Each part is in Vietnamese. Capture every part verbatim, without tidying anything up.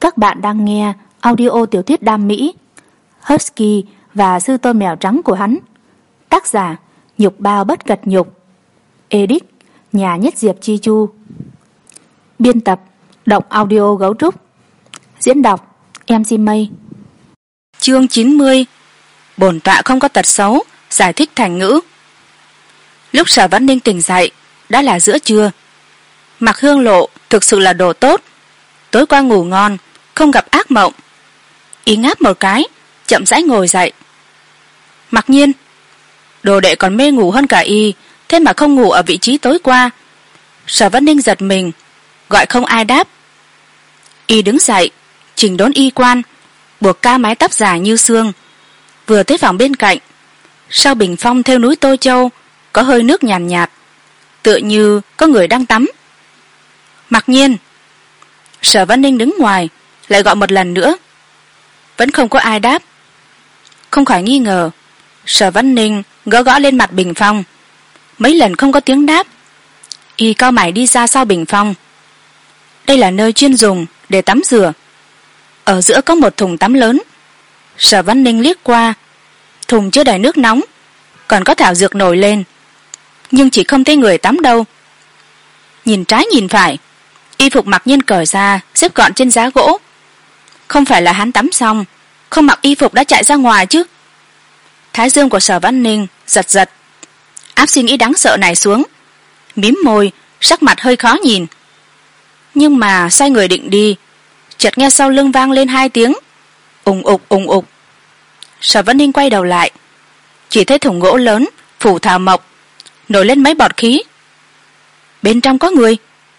Các bạn đang nghe audio tiểu thuyết đam mỹ Husky và sư tôn mèo trắng của hắn. Tác giả Nhục Bao Bất Cật Nhục. Edit Nhà Nhất Diệp Chi Chu. Biên tập Động Audio Gấu Trúc. Diễn đọc em xê Mây. Chương chín mươi. Bổn tọa không có tật xấu. Giải thích thành ngữ. Lúc Sở Văn Ninh tỉnh dậy đã là giữa trưa. Mặc Hương Lộ thực sự là đồ tốt. Tối qua ngủ ngon, không gặp ác mộng. Y ngáp một cái, chậm rãi ngồi dậy. Mặc Nhiên, đồ đệ còn mê ngủ hơn cả y, thế mà không ngủ ở vị trí tối qua. Sở Văn Ninh giật mình, gọi không ai đáp. Y đứng dậy, chỉnh đốn y quan, buộc cao mái tóc dài như xương. Vừa tới phòng bên cạnh, sau bình phong theo núi Tô Châu có hơi nước nhàn nhạt, nhạt, tựa như có người đang tắm. Mặc Nhiên. Sở Văn Ninh đứng ngoài, lại gọi một lần nữa. Vẫn không có ai đáp. Không khỏi nghi ngờ, Sở Văn Ninh gõ gõ lên mặt bình phong. Mấy lần không có tiếng đáp. Y cau mày đi ra sau bình phong. Đây là nơi chuyên dùng để tắm rửa. Ở giữa có một thùng tắm lớn. Sở Văn Ninh liếc qua, thùng chứa đầy nước nóng, còn có thảo dược nổi lên, nhưng chỉ không thấy người tắm đâu. Nhìn trái nhìn phải, y phục Mặc Nhiên cởi ra xếp gọn trên giá gỗ. Không phải là hắn tắm xong không mặc y phục đã chạy ra ngoài chứ? Thái dương của Sở Văn Ninh giật giật, áp suy nghĩ đáng sợ này xuống, mím môi, sắc mặt hơi khó nhìn. Nhưng mà xoay người định đi, chợt nghe sau lưng vang lên hai tiếng ùng ục ùng ục. Sở Văn Ninh quay đầu lại, chỉ thấy thùng gỗ lớn phủ thảo mộc nổi lên mấy bọt khí. Bên trong có người.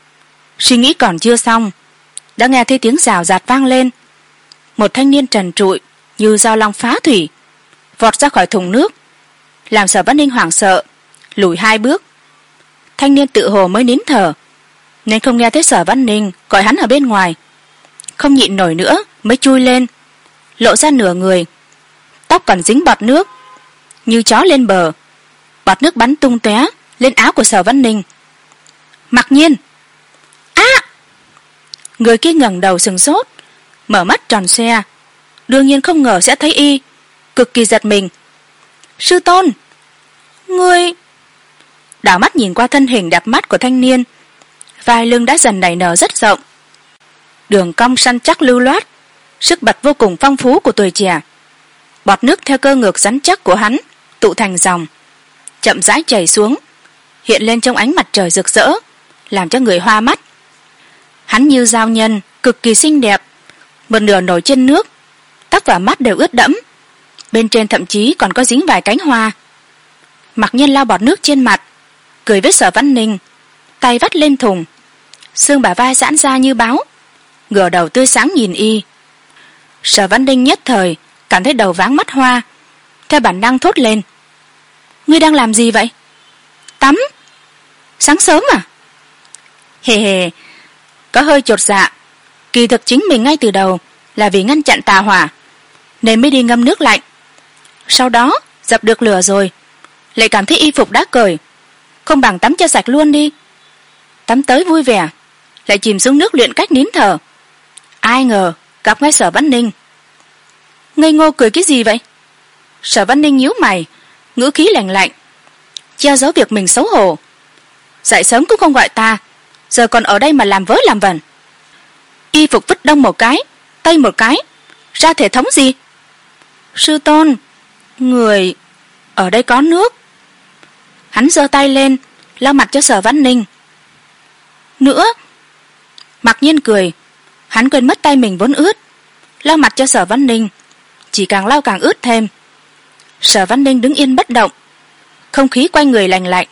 Suy nghĩ còn chưa xong, đã nghe thấy tiếng rào rạt vang lên. Một thanh niên trần trụi như dao long phá thủy vọt ra khỏi thùng nước, làm Sở Văn Ninh hoảng sợ, lùi hai bước. Thanh niên tự hồ mới nín thở, nên không nghe thấy Sở Văn Ninh gọi hắn ở bên ngoài. Không nhịn nổi nữa mới chui lên, lộ ra nửa người, tóc còn dính bọt nước, như chó lên bờ. Bọt nước bắn tung tóe lên áo của Sở Văn Ninh. Mặc Nhiên. Á! Người kia ngẩng đầu sừng sốt, mở mắt tròn xoe, đương nhiên không ngờ sẽ thấy y, cực kỳ giật mình. Sư tôn! Ngươi... Đảo mắt nhìn qua thân hình đẹp mắt của thanh niên, vai lưng đã dần nảy nở rất rộng, đường cong săn chắc lưu loát, sức bật vô cùng phong phú của tuổi trẻ. Bọt nước theo cơ ngực rắn chắc của hắn tụ thành dòng, chậm rãi chảy xuống, hiện lên trong ánh mặt trời rực rỡ, làm cho người hoa mắt. Hắn như giao nhân, cực kỳ xinh đẹp, một nửa nổi trên nước, tóc và mắt đều ướt đẫm, bên trên thậm chí còn có dính vài cánh hoa. Mặc Nhiên lau bọt nước trên mặt, cười với Sở Văn Ninh, tay vắt lên thùng, xương bả vai giãn ra như báo, ngửa đầu tươi sáng nhìn y. Sở Văn Ninh nhất thời cảm thấy đầu váng mắt hoa, theo bản năng thốt lên. Ngươi đang làm gì vậy? Tắm? Sáng sớm à? Hề hề, có hơi chột dạ. Kỳ thực chính mình ngay từ đầu là vì ngăn chặn tà hỏa, nên mới đi ngâm nước lạnh. Sau đó dập được lửa rồi, lại cảm thấy y phục đã cởi, không bằng tắm cho sạch luôn đi. Tắm tới vui vẻ, lại chìm xuống nước luyện cách nín thở. Ai ngờ gặp ngay Sở Văn Ninh. Ngây ngô cười cái gì vậy? Sở Văn Ninh nhíu mày, ngữ khí lạnh lạnh, che giấu việc mình xấu hổ. Dậy sớm cũng không gọi ta, giờ còn ở đây mà làm vớ làm vẩn. Y phục vứt đông một cái, tây một cái, ra thể thống gì? Sư tôn, người ở đây có nước. Hắn giơ tay lên lau mặt cho Sở Văn Ninh. Nữa? Mặc Nhiên cười, hắn quên mất tay mình vốn ướt, lau mặt cho Sở Văn Ninh, chỉ càng lau càng ướt thêm. Sở Văn Ninh đứng yên bất động, không khí quanh người lành lạnh,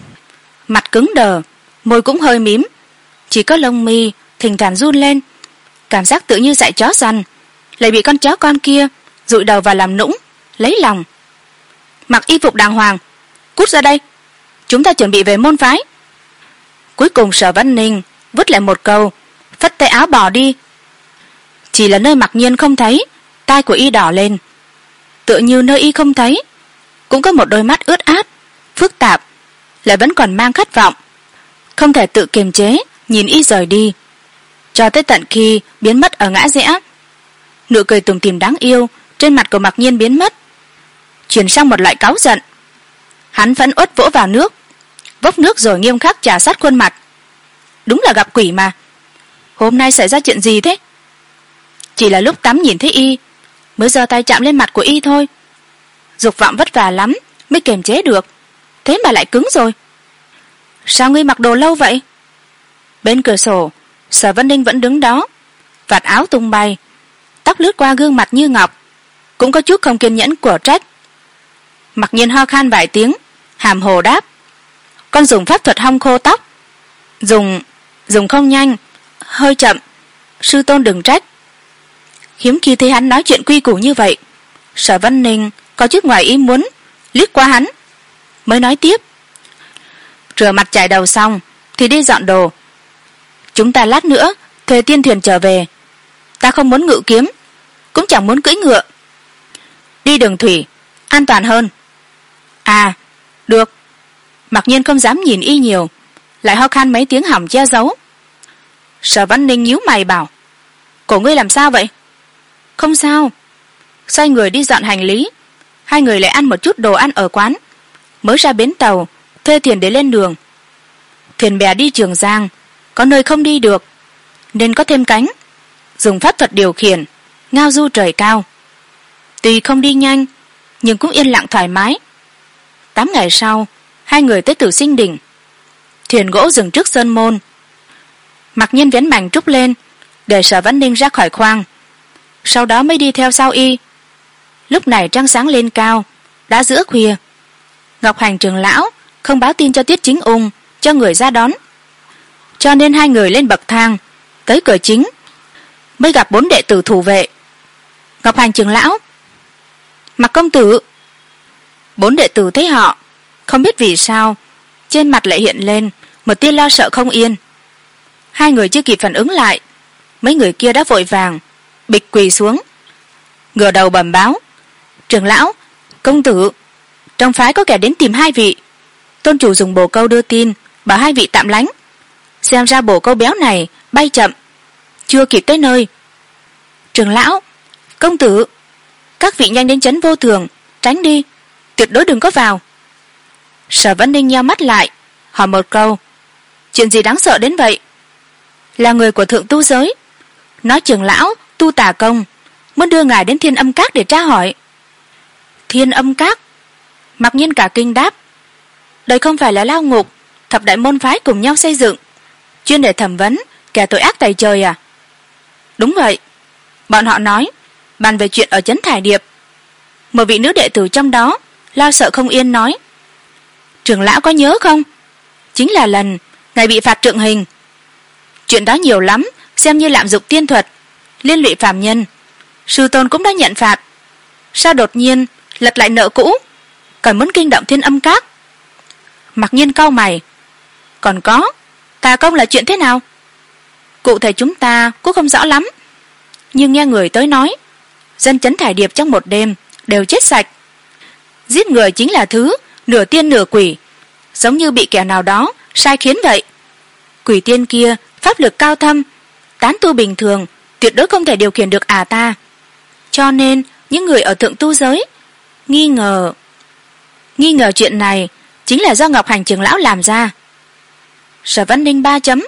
mặt cứng đờ, môi cũng hơi mím, chỉ có lông mi thỉnh thoảng run lên, cảm giác tự như dạy chó săn, lại bị con chó con kia dụi đầu vào làm nũng, lấy lòng. Mặc y phục đàng hoàng, cút ra đây, chúng ta chuẩn bị về môn phái. Cuối cùng Sở Văn Ninh vứt lại một câu, phất tay áo bỏ đi. Chỉ là nơi Mặc Nhiên không thấy, tai của y đỏ lên, tựa như nơi y không thấy cũng có một đôi mắt ướt át, phức tạp, lại vẫn còn mang khát vọng, không thể tự kiềm chế nhìn y rời đi. cho tới tận khi biến mất ở ngã rẽ. Nụ cười tủm tỉm đáng yêu trên mặt của Mặc Nhiên biến mất, chuyển sang một loại cáu giận. Hắn phẫn uất vỗ vào nước, vốc nước rồi nghiêm khắc chà sát khuôn mặt. Đúng là gặp quỷ mà. Hôm nay xảy ra chuyện gì thế? Chỉ là lúc tắm nhìn thấy y, mới giơ tay chạm lên mặt của y thôi. Dục vọng vất vả lắm mới kiềm chế được, thế mà lại cứng rồi. Sao ngươi mặc đồ lâu vậy? Bên cửa sổ, Sở Vân Ninh vẫn đứng đó, vạt áo tung bay, tóc lướt qua gương mặt như ngọc, cũng có chút không kiên nhẫn của trách. Mặc Nhiên ho khan vài tiếng, hàm hồ đáp: con dùng pháp thuật hong khô tóc. Dùng, dùng không nhanh, hơi chậm, sư tôn đừng trách. Hiếm khi thấy hắn nói chuyện quy củ như vậy, Sở Vân Ninh có chút ngoài ý muốn, liếc qua hắn, mới nói tiếp: rửa mặt chải đầu xong thì đi dọn đồ. Chúng ta lát nữa thuê tiên thuyền trở về. Ta không muốn ngự kiếm, cũng chẳng muốn cưỡi ngựa. Đi đường thủy an toàn hơn. À, được. Mặc Nhiên không dám nhìn y nhiều, lại ho khan mấy tiếng hỏng che giấu. Sở Vân Ninh nhíu mày bảo: cổ ngươi làm sao vậy? Không sao. Xoay người đi dọn hành lý, hai người lại ăn một chút đồ ăn ở quán, mới ra bến tàu thuê thuyền để lên đường. Thuyền bè đi Trường Giang, có nơi không đi được nên có thêm cánh, dùng pháp thuật điều khiển, ngao du trời cao. Tuy không đi nhanh nhưng cũng yên lặng thoải mái. Tám ngày sau, hai người tới Tử Sinh Đỉnh. Thuyền gỗ dừng trước sơn môn. Mặc Nhiên vén mảnh trúc lên để Sở Vân Ninh ra khỏi khoang, sau đó mới đi theo sau y. Lúc này trăng sáng lên cao, đã giữa khuya. Ngọc Hành trưởng lão không báo tin cho Tiết Chính Ung cho người ra đón, cho nên hai người lên bậc thang tới cửa chính, mới gặp bốn đệ tử thủ vệ. Ngọc Hành trưởng lão, Mặc công tử. Bốn đệ tử thấy họ, không biết vì sao trên mặt lại hiện lên một tia lo sợ không yên. Hai người chưa kịp phản ứng lại, mấy người kia đã vội vàng bịch quỳ xuống, ngửa đầu bẩm báo: trưởng lão, công tử, trong phái có kẻ đến tìm hai vị. Tôn chủ dùng bồ câu đưa tin, bảo hai vị tạm lánh. Xem ra bồ câu béo này bay chậm, chưa kịp tới nơi. Trưởng lão, công tử, các vị nhanh đến trấn Vô Thường, tránh đi, tuyệt đối đừng có vào. Sở Vân Ninh nheo mắt lại, hỏi một câu: chuyện gì đáng sợ đến vậy? Là người của thượng tu giới, nói trưởng lão tu tà công, muốn đưa ngài đến Thiên Âm Các để tra hỏi. Thiên Âm Các? Mặc Nhiên cả kinh đáp: đây không phải là lao ngục thập đại môn phái cùng nhau xây dựng, chuyên để thẩm vấn kẻ tội ác tày trời à? Đúng vậy. Bọn họ nói bàn về chuyện ở trấn Thải Điệp. Một vị nữ đệ tử trong đó lo sợ không yên nói: trưởng lão có nhớ không, chính là lần ngài bị phạt trượng hình. Chuyện đó nhiều lắm, xem như lạm dụng tiên thuật, liên lụy phàm nhân. Sư tôn cũng đã nhận phạt, sao đột nhiên lật lại nợ cũ, còn muốn kinh động Thiên Âm Các? Mặc Nhiên cau mày: còn có tà công là chuyện thế nào? Cụ thể chúng ta cũng không rõ lắm, nhưng nghe người tới nói dân trấn Thải Điệp trong một đêm đều chết sạch. Giết người chính là thứ nửa tiên nửa quỷ, giống như bị kẻ nào đó sai khiến vậy. Quỷ tiên kia pháp lực cao thâm, tán tu bình thường tuyệt đối không thể điều khiển được à ta. Cho nên những người ở thượng tu giới nghi ngờ nghi ngờ chuyện này chính là do Ngọc Hành trưởng lão làm ra. Sở Vân Ninh ba chấm.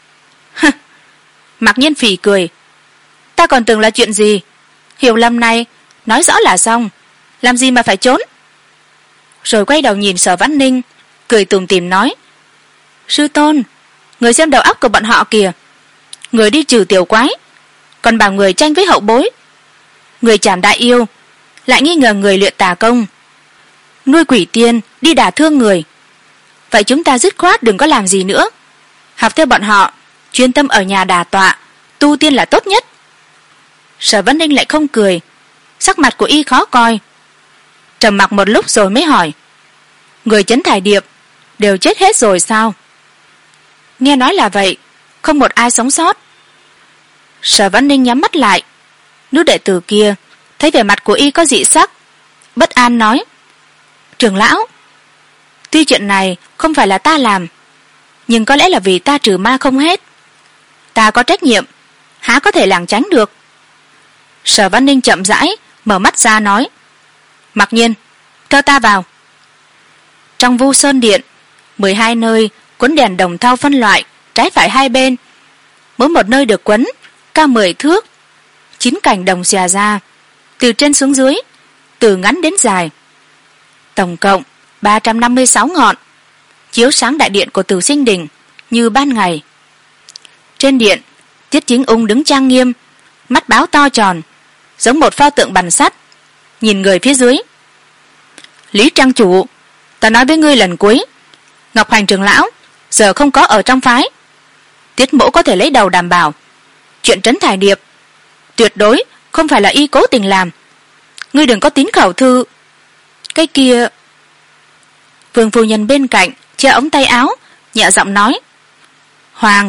Mặc Nhiên phì cười: ta còn tưởng là chuyện gì, hiểu lầm này nói rõ là xong, làm gì mà phải trốn. Rồi quay đầu nhìn Sở Vân Ninh, cười tủm tỉm nói: sư tôn, người xem đầu óc của bọn họ kìa. Người đi trừ tiểu quái, còn bảo người tranh với hậu bối. Người chảm đại yêu, lại nghi ngờ người luyện tà công. Nuôi quỷ tiên đi đả thương người. Vậy chúng ta dứt khoát đừng có làm gì nữa, học theo bọn họ, chuyên tâm ở nhà đà tọa tu tiên là tốt nhất. Sở Vân Ninh lại không cười, sắc mặt của y khó coi. Trầm mặc một lúc rồi mới hỏi: người trấn Thải Điệp đều chết hết rồi sao? Nghe nói là vậy, không một ai sống sót. Sở Vân Ninh nhắm mắt lại. Nữ đệ tử kia thấy vẻ mặt của y có dị sắc, bất an nói: trưởng lão, tuy chuyện này không phải là ta làm, nhưng có lẽ là vì ta trừ ma không hết. Ta có trách nhiệm há có thể lảng tránh được. Sở Văn Ninh chậm rãi mở mắt ra nói: Mặc Nhiên, theo ta vào. Trong Vu Sơn Điện, mười hai nơi quấn đèn đồng thau phân loại trái phải hai bên, mỗi một nơi được quấn cao mười thước, chín cành đồng xòe ra từ trên xuống dưới, từ ngắn đến dài, tổng cộng ba trăm năm mươi sáu ngọn, chiếu sáng đại điện của Tử Sinh Đình như ban ngày. Trên điện, Tiết Chính Ung đứng trang nghiêm, mắt báo to tròn giống một pho tượng bằng sắt, nhìn người phía dưới. Lý trang chủ, ta nói với ngươi lần cuối, Ngọc Hành trưởng lão giờ không có ở trong phái. Tiết mỗ có thể lấy đầu đảm bảo, chuyện trấn thải điệp tuyệt đối không phải là y cố tình làm. Ngươi đừng có tín khẩu thư. Cái kia... Vương phu nhân bên cạnh che ống tay áo, nhẹ giọng nói: Hoàng,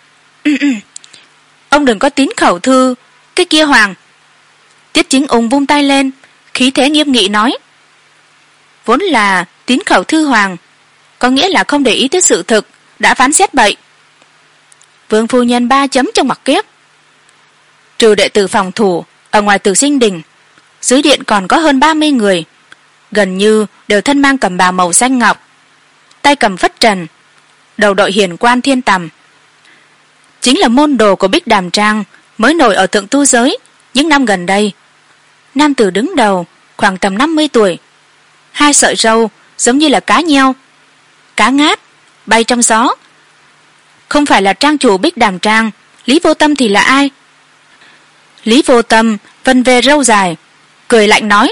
ông đừng có tín khẩu thư cái kia Hoàng. Tiết Chính Ung vung tay lên, khí thế nghiêm nghị nói: Vốn là tín khẩu thư Hoàng, có nghĩa là không để ý tới sự thực, đã phán xét bậy. Vương phu nhân ba chấm trong mặt kiếp. Trừ đệ tử phòng thủ ở ngoài Tử Sinh Đình, dưới điện còn có hơn ba mươi người, gần như đều thân mang cẩm bào màu xanh ngọc, tay cầm phất trần, đầu đội hiền quan thiên tầm. Chính là môn đồ của Bích Đàm Trang mới nổi ở thượng tu giới những năm gần đây. Nam tử đứng đầu khoảng tầm năm mươi tuổi, hai sợi râu giống như là cá nheo, cá ngát bay trong gió. Không phải là trang chủ Bích Đàm Trang Lý Vô Tâm thì là ai? Lý Vô Tâm vân về râu dài, cười lạnh nói: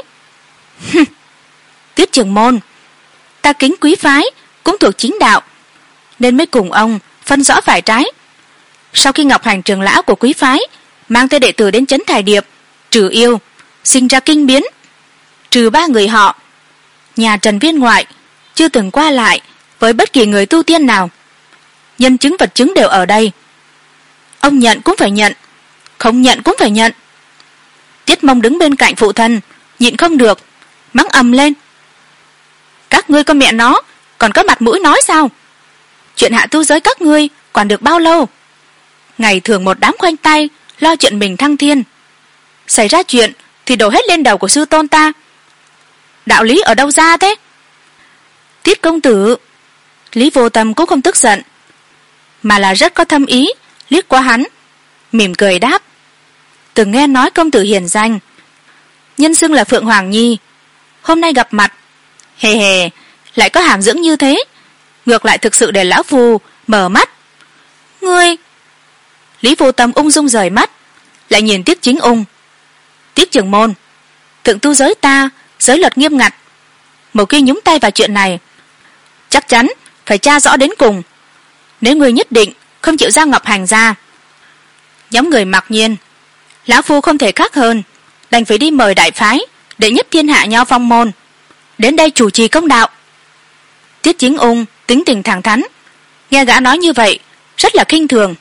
Tiết trưởng môn, ta kính quý phái cũng thuộc chính đạo, nên mới cùng ông phân rõ phải trái. Sau khi Ngọc Hành trưởng lão của quý phái mang theo đệ tử đến trấn Thải Điệp trừ yêu, sinh ra kinh biến, trừ ba người họ, nhà Trần Viên ngoại chưa từng qua lại với bất kỳ người tu tiên nào. Nhân chứng vật chứng đều ở đây, ông nhận cũng phải nhận, không nhận cũng phải nhận. Tiết Mông đứng bên cạnh phụ thân nhịn không được, mắng ầm lên: Các ngươi con mẹ nó còn có mặt mũi nói sao? Chuyện hạ tu giới các ngươi còn được bao lâu? Ngày thường một đám khoanh tay lo chuyện mình thăng thiên, xảy ra chuyện thì đổ hết lên đầu của sư tôn ta. Đạo lý ở đâu ra thế? Tiết công tử. Lý Vô Tâm cũng không tức giận, mà là rất có thâm ý, liếc qua hắn, mỉm cười đáp: Từng nghe nói công tử hiền danh, nhân xưng là Phượng Hoàng Nhi, hôm nay gặp mặt, hề hề, lại có hàm dưỡng như thế, ngược lại thực sự để lão phu mở mắt. Ngươi... Lý Vô Tâm ung dung rời mắt, lại nhìn Tiết Chính Ung: Tiết trưởng môn, thượng tu giới ta giới luật nghiêm ngặt, một khi nhúng tay vào chuyện này chắc chắn phải tra rõ đến cùng. Nếu ngươi nhất định không chịu ra Ngọc Hành ra, nhóm người Mặc Nhiên, lão phu không thể khác hơn đành phải đi mời đại phái đệ nhất thiên hạ Nho Phong môn đến đây chủ trì công đạo. Tiết Chính Ung tính tình thẳng thắn, nghe gã nói như vậy rất là khinh thường.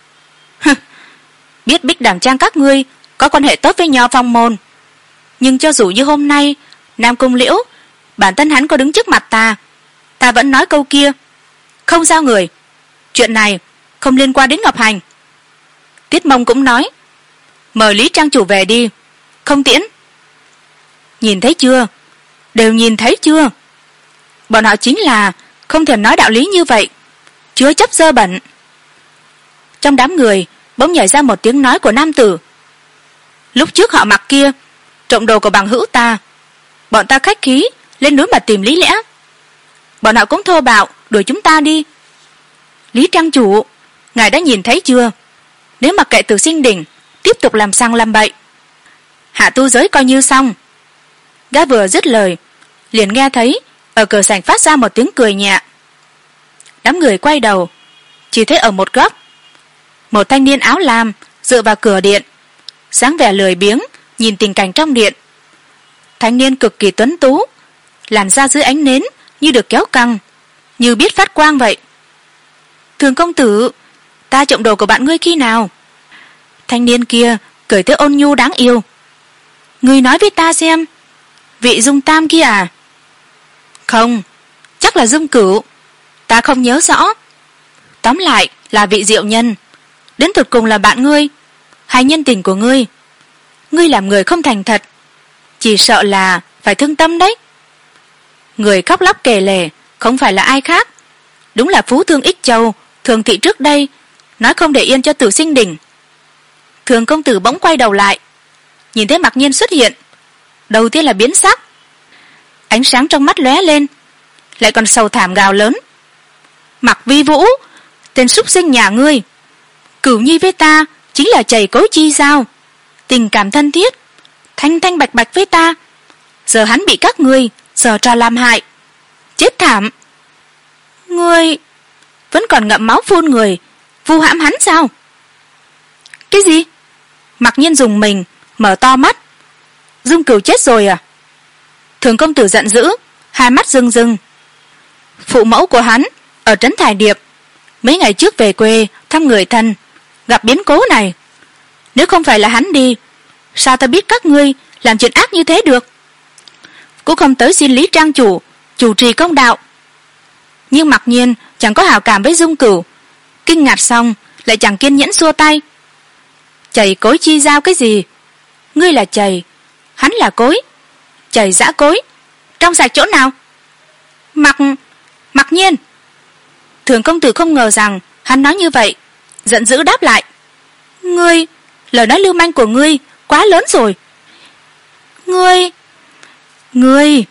Biết Bích Đàm Trang các ngươi có quan hệ tốt với Nho Phong môn, nhưng cho dù như hôm nay Nam Cung Liễu bản thân hắn có đứng trước mặt ta, ta vẫn nói câu kia: không giao người, chuyện này không liên quan đến Ngọc Hành. Tiết Mông cũng nói: mời Lý trang chủ về đi, không tiễn. Nhìn thấy chưa, đều nhìn thấy chưa, bọn họ chính là không thèm nói đạo lý như vậy, chứa chấp dơ bẩn. Trong đám người bỗng nhảy ra một tiếng nói của nam tử: lúc trước họ Mặc kia trộm đồ của bằng hữu ta, bọn ta khách khí lên núi mà tìm lý lẽ, bọn họ cũng thô bạo đuổi chúng ta đi. Lý trang chủ, ngài đã nhìn thấy chưa, nếu mặc kệ Tử Sinh Đình tiếp tục làm sang làm bậy, hạ tu giới coi như xong. Gã vừa dứt lời, liền nghe thấy ở cửa sảnh phát ra một tiếng cười nhẹ. Đám người quay đầu, chỉ thấy ở một góc, một thanh niên áo lam dựa vào cửa điện, dáng vẻ lười biếng nhìn tình cảnh trong điện. Thanh niên cực kỳ tuấn tú, làn da dưới ánh nến như được kéo căng, như biết phát quang vậy. Thường công tử, ta trộm đồ của bạn ngươi khi nào? Thanh niên kia cười tới ôn nhu đáng yêu. Ngươi nói với ta xem, vị Dung Tam kia à? Không, chắc là Dung Cửu, ta không nhớ rõ. Tóm lại là vị Diệu Nhân, đến tụt cùng là bạn ngươi, hay nhân tình của ngươi. Ngươi làm người không thành thật, chỉ sợ là phải thương tâm đấy. Người khóc lóc kể lể không phải là ai khác, đúng là phú thương Ích Châu, Thường thị trước đây nói không để yên cho Tử Sinh Đình. Thường công tử bỗng quay đầu lại, nhìn thấy Mặc Nhiên xuất hiện, đầu tiên là biến sắc, ánh sáng trong mắt lóe lên, lại còn sầu thảm gào lớn: Mặc Vi Vũ, tên súc sinh nhà ngươi, Cửu Nhi với ta chính là chầy cối chi giao, tình cảm thân thiết, thanh thanh bạch bạch với ta, giờ hắn bị các ngươi giở trò làm hại, chết thảm. Ngươi vẫn còn ngậm máu phun người, vu hãm hắn sao? Cái gì? Mặc Nhiên dùng mình, mở to mắt. Dung Cửu chết rồi à? Thường công tử giận dữ, hai mắt rưng rưng. Phụ mẫu của hắn ở trấn Thải Điệp mấy ngày trước về quê thăm người thân, gặp biến cố này. Nếu không phải là hắn đi, sao ta biết các ngươi làm chuyện ác như thế được? Cũng không tới xin Lý Trang chủ chủ trì công đạo. Nhưng Mặc Nhiên chẳng có hảo cảm với Dung Cửu, kinh ngạc xong lại chẳng kiên nhẫn xua tay. Chầy cối chi giao cái gì? Ngươi là chầy, hắn là cối, chầy dã cối, trong sạch chỗ nào? Mặc Mặc Nhiên. Thường công tử không ngờ rằng hắn nói như vậy, giận dữ đáp lại: Ngươi, lời nói lưu manh của ngươi quá lớn rồi. Ngươi Ngươi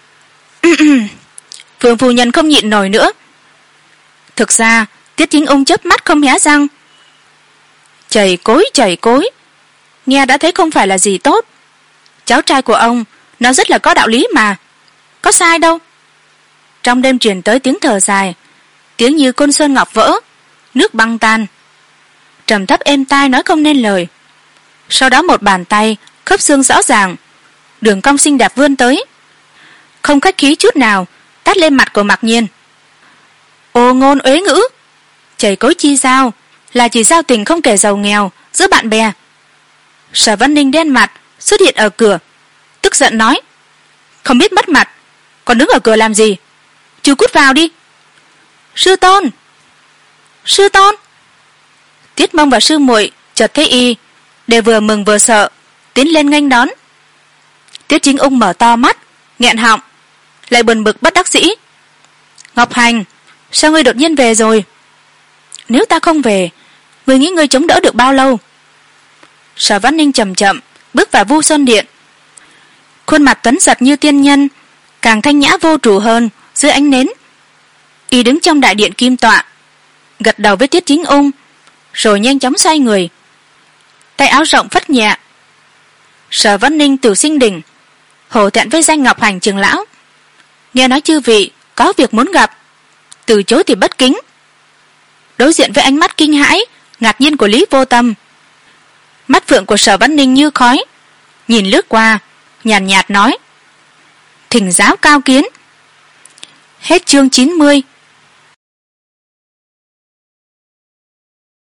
Phương phu nhân không nhịn nổi nữa. Thực ra Tiết Chính Ung chớp mắt không hé răng. Chầy cối chầy cối, nghe đã thấy không phải là gì tốt. Cháu trai của ông nó rất là có đạo lý mà, có sai đâu. Trong đêm truyền tới tiếng thở dài, tiếng như côn sơn ngọc vỡ, nước băng tan, trầm thấp êm tai nói không nên lời. Sau đó một bàn tay khớp xương rõ ràng, đường cong xinh đẹp vươn tới, không khách khí chút nào tát lên mặt của Mặc Nhiên. Ô ngôn uế ngữ, chầy cối chi giao là chỉ giao tình không kể giàu nghèo giữa bạn bè. Sở Văn Ninh đen mặt xuất hiện ở cửa, tức giận nói: Không biết mất mặt, còn đứng ở cửa làm gì? Chứ cút vào đi. Sư tôn, sư tôn. Tiết Mông và sư muội chợt thấy y, đều vừa mừng vừa sợ tiến lên nghênh đón. Tiết Chính Ung mở to mắt, nghẹn họng, lại buồn bực bất đắc dĩ: Ngọc Hành, sao ngươi đột nhiên về rồi? Nếu ta không về, ngươi nghĩ ngươi chống đỡ được bao lâu? Sở Văn Ninh chậm chậm bước vào Vu Sơn Điện, khuôn mặt tuấn giật như tiên nhân, càng thanh nhã vô trụ hơn dưới ánh nến. Y đứng trong đại điện kim tọa, gật đầu với Tiết Chính Ung, rồi nhanh chóng xoay người, tay áo rộng phất nhẹ. Sở Văn Ninh Tử Sinh Đình hổ thẹn với danh Ngọc Hành trưởng lão, nghe nói chư vị có việc muốn gặp, từ chối thì bất kính. Đối diện với ánh mắt kinh hãi ngạc nhiên của Lý Vô Tâm, mắt phượng của Sở Văn Ninh như khói, nhìn lướt qua, nhàn nhạt, nhạt nói: Thỉnh giáo cao kiến. Hết chương chín mươi.